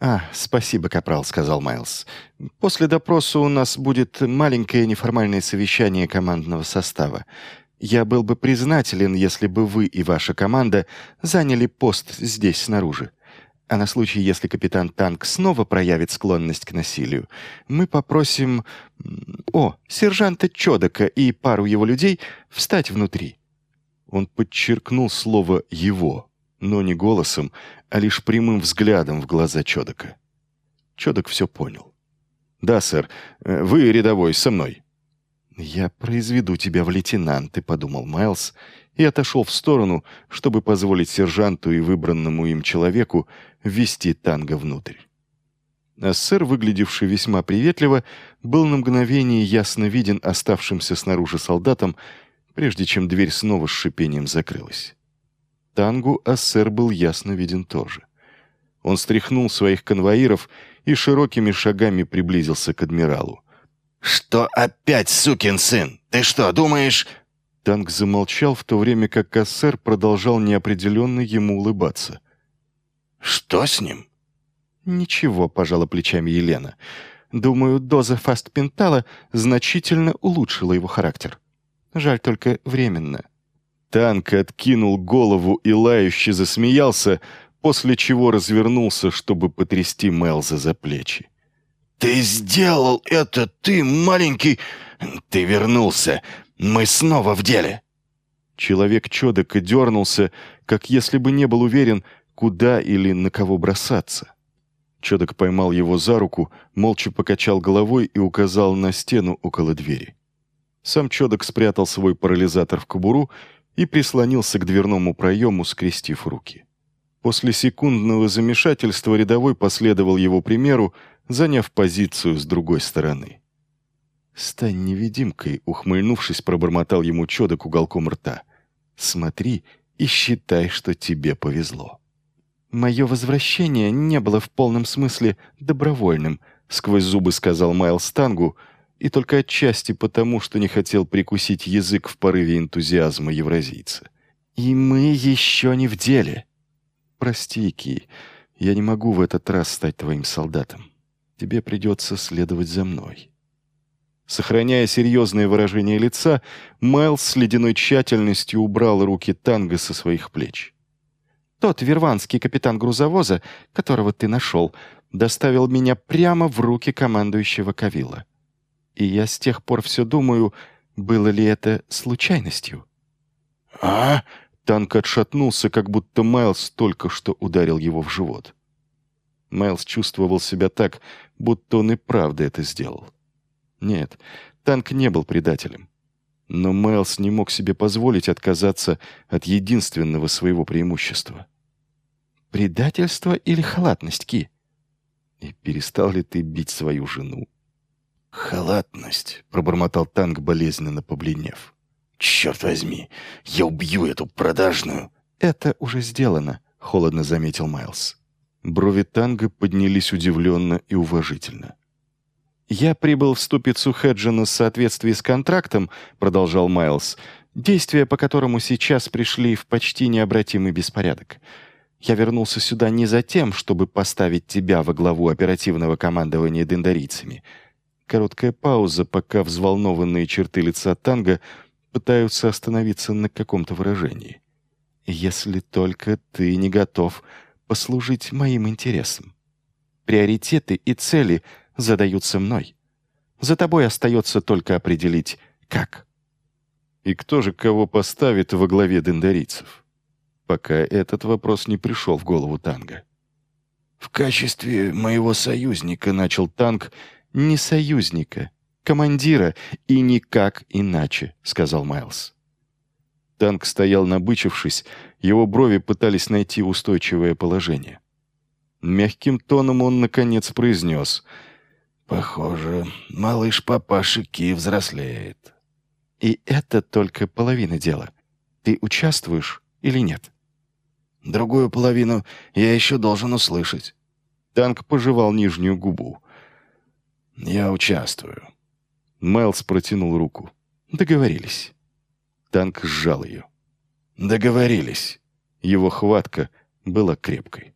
Спасибо, капрал», — сказал Майлз. «После допроса у нас будет маленькое неформальное совещание командного состава. Я был бы признателен, если бы вы и ваша команда заняли пост здесь, снаружи. А на случай, если капитан Танк снова проявит склонность к насилию, мы попросим... сержанта Чодака и пару его людей встать внутри». Он подчеркнул слово «его», но не голосом, а лишь прямым взглядом в глаза Чодака. Чодак все понял. «Да, сэр, вы, рядовой, со мной». «Я произведу тебя в лейтенанты», — подумал Майлз, и отошел в сторону, чтобы позволить сержанту и выбранному им человеку ввести Танго внутрь. А сэр, выглядевший весьма приветливо, был на мгновение ясно виден оставшимся снаружи солдатам, прежде чем дверь снова с шипением закрылась. Тангу Ассер был ясно виден тоже. Он стряхнул своих конвоиров и широкими шагами приблизился к адмиралу. «Что опять, сукин сын? Ты что, думаешь...» Танк замолчал, в то время как Ассер продолжал неопределенно ему улыбаться. «Что с ним?» «Ничего», — пожала плечами Елена. «Думаю, доза фастпентала значительно улучшила его характер. Жаль только временно». Танк откинул голову и лающе засмеялся, после чего развернулся, чтобы потрясти Майлза за плечи. «Ты сделал это, ты маленький... Ты вернулся. Мы снова в деле». Человек Чодака дернулся, как если бы не был уверен, куда или на кого бросаться. Чодак поймал его за руку, молча покачал головой и указал на стену около двери. Сам Чодак спрятал свой парализатор в кобуру и прислонился к дверному проему, скрестив руки. После секундного замешательства рядовой последовал его примеру, заняв позицию с другой стороны. «Стань невидимкой», — ухмыльнувшись, пробормотал ему Чодак уголком рта. «Смотри и считай, что тебе повезло». «Мое возвращение не было в полном смысле добровольным», — сквозь зубы сказал Майлз Тангу, и только отчасти потому, что не хотел прикусить язык в порыве энтузиазма евразийца. «И мы еще не в деле». «Прости, Ки, я не могу в этот раз стать твоим солдатом. Тебе придется следовать за мной». Сохраняя серьезное выражение лица, Майлз с ледяной тщательностью убрал руки Танго со своих плеч. «Тот верванский капитан грузовоза, которого ты нашел, доставил меня прямо в руки командующего Кавилла. И я с тех пор все думаю, было ли это случайностью». «А?» Танк отшатнулся, как будто Майлз только что ударил его в живот. Майлз чувствовал себя так, будто он и правда это сделал. Нет, Танк не был предателем. Но Майлз не мог себе позволить отказаться от единственного своего преимущества. «Предательство или халатность, Ки? И перестал ли ты бить свою жену?» «Халатность», — пробормотал Танк, болезненно побледнев. «Черт возьми, я убью эту продажную». «Это уже сделано», — холодно заметил Майлз. Брови Танго поднялись удивленно и уважительно. «Я прибыл в ступицу Хеджина в соответствии с контрактом», — продолжал Майлз, «действия по которому сейчас пришли в почти необратимый беспорядок. Я вернулся сюда не за тем, чтобы поставить тебя во главу оперативного командования дендарийцами». Короткая пауза, пока взволнованные черты лица Танго пытаются остановиться на каком-то выражении. «Если только ты не готов послужить моим интересам. Приоритеты и цели задаются мной. За тобой остается только определить, как». И кто же кого поставит во главе дендарийцев? Пока этот вопрос не пришел в голову Танго. «В качестве моего союзника», — начал Танк, — «не союзника, командира, и никак иначе», — сказал Майлз. Танк стоял набычившись, его брови пытались найти устойчивое положение. Мягким тоном он, наконец, произнес: «Похоже, малыш папаши Ки взрослеет». «И это только половина дела. Ты участвуешь или нет?» «Другую половину я еще должен услышать». Танк пожевал нижнюю губу. «Я участвую». Майлз протянул руку. «Договорились». Танк сжал ее. «Договорились». Его хватка была крепкой.